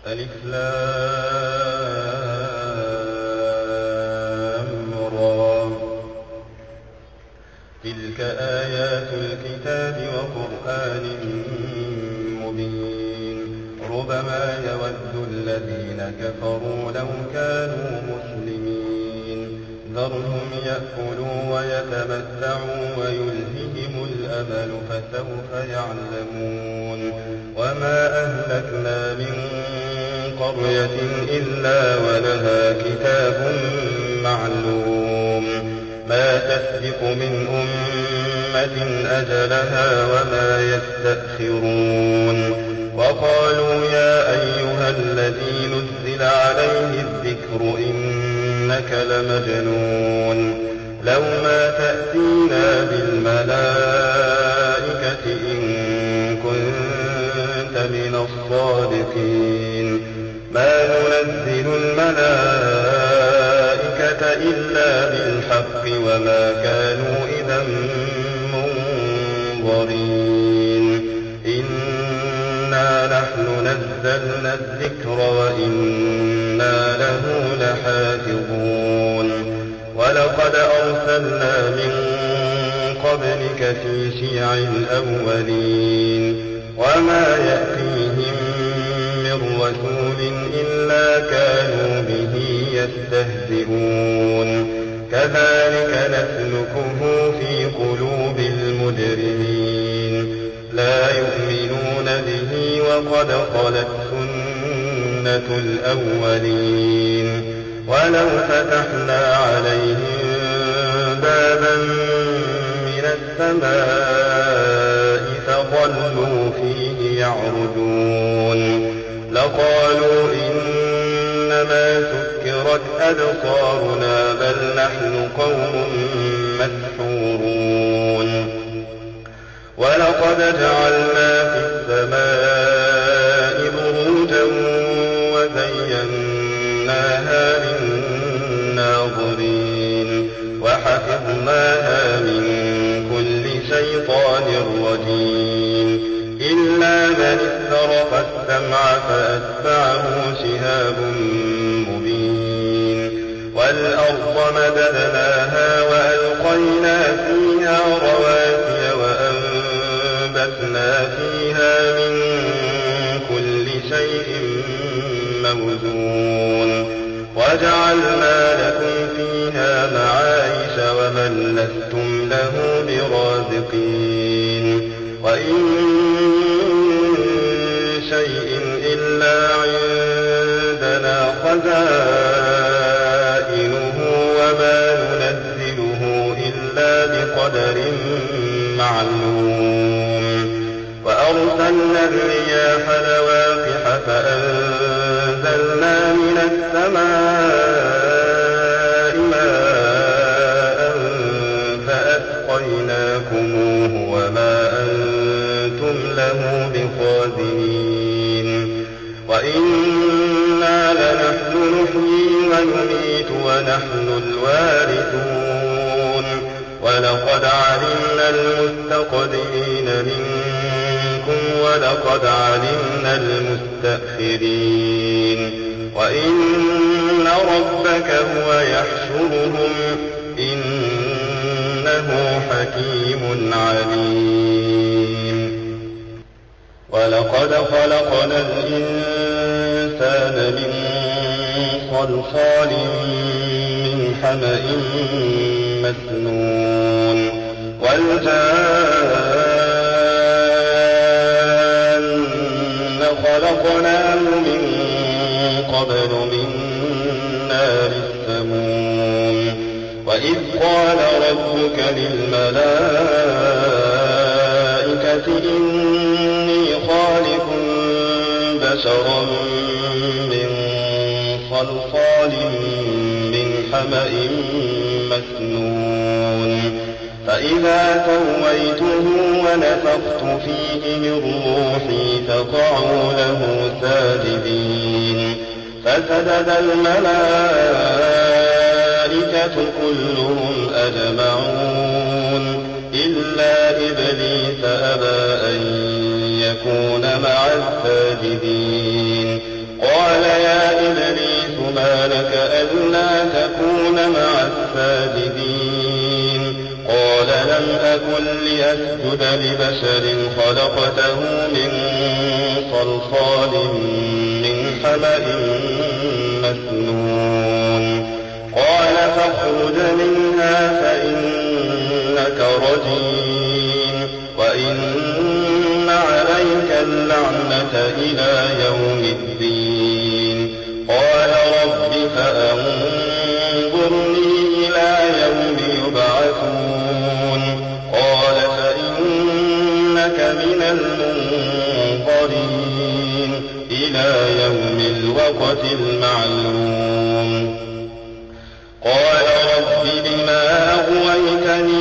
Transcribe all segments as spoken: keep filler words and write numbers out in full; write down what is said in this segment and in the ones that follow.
ألف لام را. تلك آيات الكتاب وقرآن مبين. ربما يود الذين كفروا لو كانوا مسلمين. ذرهم يأكلوا ويتمتعوا ويلههم الأمل فسوف يعلمون. وما أهلكنا من قرية إلا ولها كتاب معلوم. ما تسبق من أمة أجلها وما يستأخرون. وقالوا يا أيها الذي نزل عليه الذكر إنك لمجنون. لو ما تأتينا بالملائكة إن كنت من الصادقين. ما ننزل الملائكة إلا بالحق وما كانوا إذا منظرين. إنا نحن نزلنا الذكر وإنا له لحافظون. ولقد أرسلنا من قبلك في شيع الأولين. وما يأتيهم من رسول إلا كانوا به يستهزئون. كذلك نسلكه في قلوب المجرمين. لا يؤمنون به وقد خلت سنة الأولين. ولو فتحنا عليهم بابا من السماء فظلوا فيه يعرجون لقالوا إنما سكرت أبصارنا بل نحن قوم مسحورون. ولقد جعلنا في السماء بروجا وزيناها للناظرين وحفظناها من كل شيطان رجيم. إلا من استرق السمع فأتبعه شهاب مبين. والأرض مددناها وألقينا فيها رواسي وأنبتنا فيها من كل شيء موزون. وجعلنا لكم فيها معايش ومن لستم له برازقين. وإن شيء إلا عندنا خزائنه وما ننزله إلا بقدر معلوم. وأرسلنا الرياح لواقح فأنزلنا من السماء ماء فأسقيناكموه وما أنتم له بخازنين. وإنا لنحن نحيي ونميت ونحن الوارثون. ولقد علمنا المستقدمين منكم ولقد علمنا المستأخرين. وإن ربك هو يحشرهم إنه حكيم عليم. ولقد خلقنا الإنسان من صلصال من حمأ مسنون. والجان خلقناه من قبل من نار السموم. وإذ قال ربك للملائكة إني خالق بشرا من صلصال من حمأ مسنون. فإذا سويته ونفخت فيه من روحي فقعوا له ساجدين. فسجد الملائكة كلهم أجمعون إلا إبليس أبى أن يكون مع الساجدين. قال ما لك ألا تكون مع الساجدين قال لم أكن لأسجد لبشر خلقته من صلصال من حمأ مسنون قال فاخرج منها فإنك رجيم وإن عليك اللعنة إلى يوم الدين قال رب فأنظرني إلى يوم يبعثون قال فإنك من المنظرين إلى يوم الوقت المعلوم قال رب بما أغويتني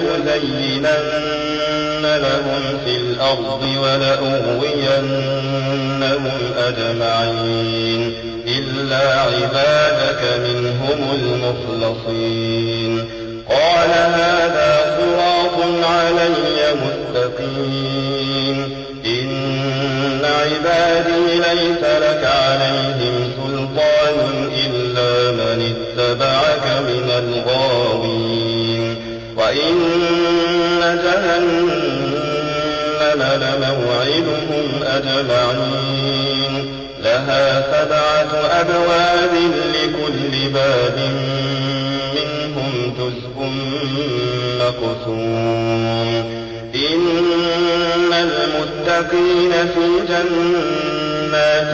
لأزينن لهم في الأرض ولأغوينهم أجمعين إلا عبادك منهم المخلصين قال هذا صراط علي مستقيم إن عبادي ليس لك عليهم سلطان إلا من اتبعك من الغاوين وإن جهنم لموعدهم أجمعين لها سبعة أبواب لكل باب منهم جزء مقسوم إن المتقين في جنات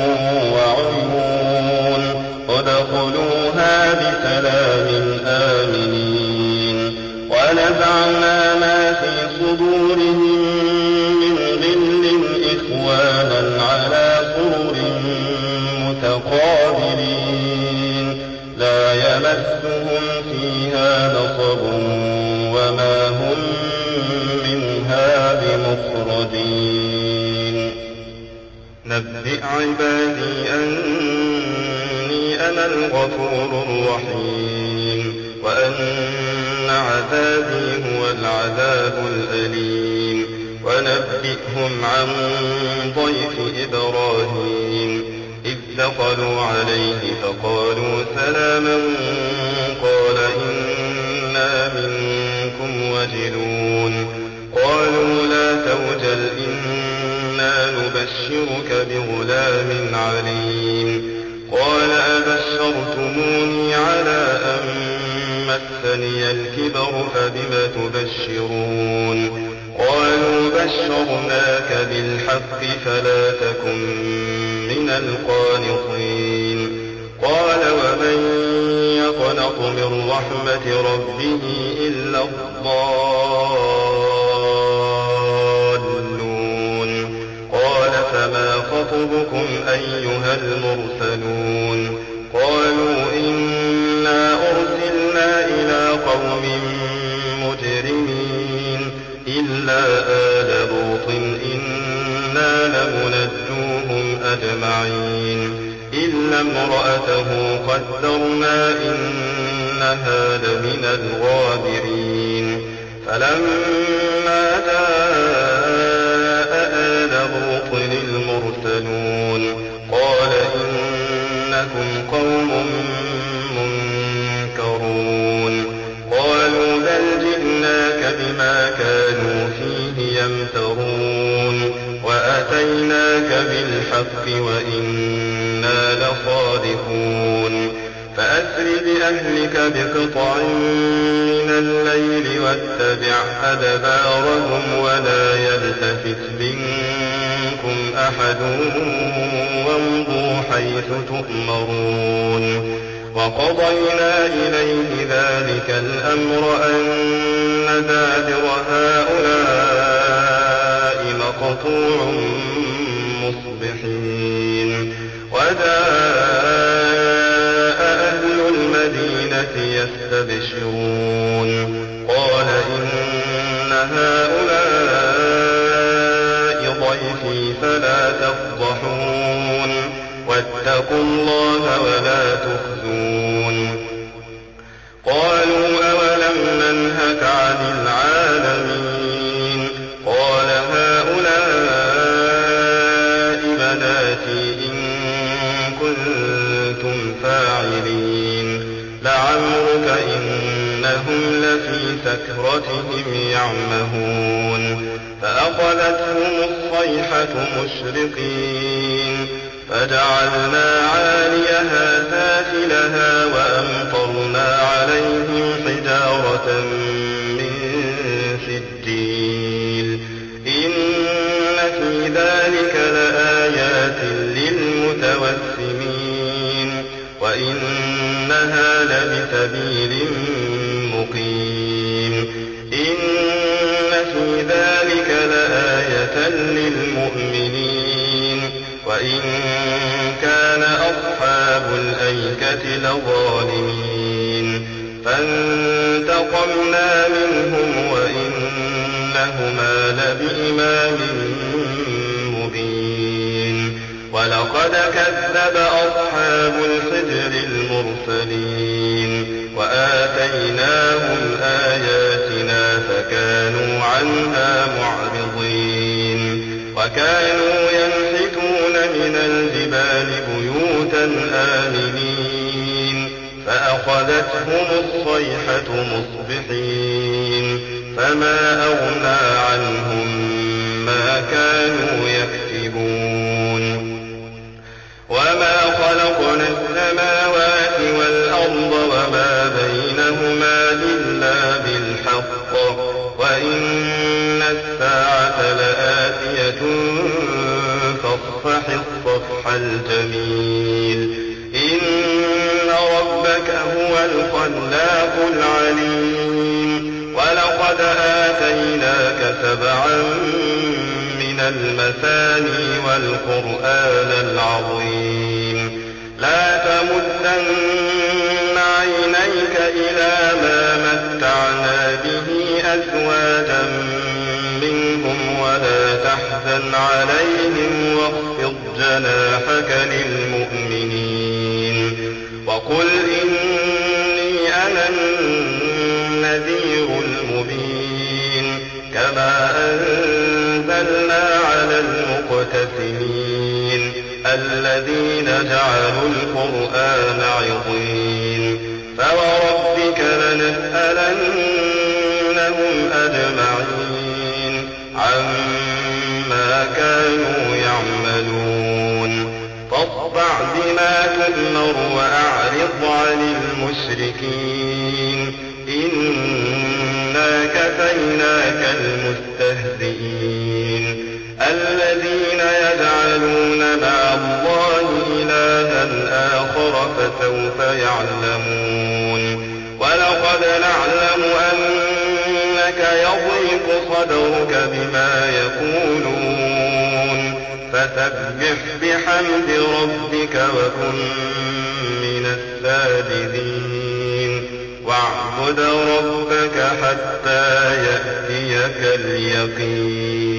وعيون ادخلوها بسلام آمنين ونزعنا ما في صدورهم من غل إخوانا على سرر متقابلين لا يمسهم فيها نصب وما هم منها بمخرجين نبئ عبادي أني أنا الغفور الرحيم وأن عذابي هو العذاب الأليم ونبئهم عن ضيف إبراهيم إذ دخلوا عليه فقالوا سلاما قال إنا منكم وجلون قالوا لا توجل إنا نبشرك بغلام عليم قال أبشرتموني على أن مسني الكبر فبم تبشرون قالوا بشرناك بالحق فلا تكن من القانطين قال ومن يقنط من رحمة ربه إلا الضالون قال فما خطبكم أيها المرسلون قالوا إنا أرسلنا إلى قوم مجرمين إلا آل لوط إنا لمنجوهم أجمعين إلا امرأته قدرنا إنها لمن الغابرين فلما جاء آل لوط المرسلون قال إنكم قوم منكرون قالوا بل جئناك بما كانوا فيه يمترون وأتيناك بالحق وإنا لصادقون فأسر بأهلك بقطع من الليل واتبع أدبارهم ولا يلتفت منكم أحد وامضوا حيث تؤمرون وقضينا إليه ذلك الأمر أن دابر هؤلاء مقطوع مصبحين وجاء أهل المدينة يستبشرون قال إن هؤلاء ضيفي فلا تفضحون واتقوا الله ولا تخزون قالوا أولم ننهك عن العالمين قال هؤلاء بناتي إن كنتم كنتم فاعلين لعمرك إنهم لفي سكرتهم يعمهون فأخذتهم الصيحة مشرقين فجعلنا عاليها سافلها وأمطرنا عليهم حجارة من سجيل إن في ذلك لآيات للمتوسمين وإنها لبسبيل مقيم إن في ذلك لآية للمؤمنين وإن كان أصحاب الأيكة لظالمين فانتقمنا منهم وإنهما لبإمام مبين ولقد كذب أصحاب الحجر المرسلين وآتيناهم آياتنا فكانوا عنها معرضين وكانوا ينحتون من الجبال بيوتا آمنين فأخذتهم الصيحة مصبحين فما أغنى عنهم ما كانوا يكسبون وما خلقنا السماوات والأرض وما بينهما إلا بالحق وإن الساعة لآتية فاصفح الصفح الجميل إن ربك هو الخلاق العليم ولقد آتيناك سبعا من المثاني والقرآن العظيم لا تمدن عينيك إلى ما متعنا به أزواجا منهم ولا تحزن عليهم واخفض جناحك للمؤمنين وقل إني أنا النذير المبين كما أنزلنا على المقتسمين الذين جعلوا القرآن عضين فوربك لنسألنهم أجمعين عما كانوا يعملون فاصدع بما تؤمر وأعرض عن المشركين إنا كفيناك المستهزئين الذين يجعلون مع الله إلها آخر فسوف يعلمون ولقد نعلم أنك يضيق صدرك بما يقولون فسبح بحمد ربك وكن من الساجدين واعبد ربك حتى يأتيك اليقين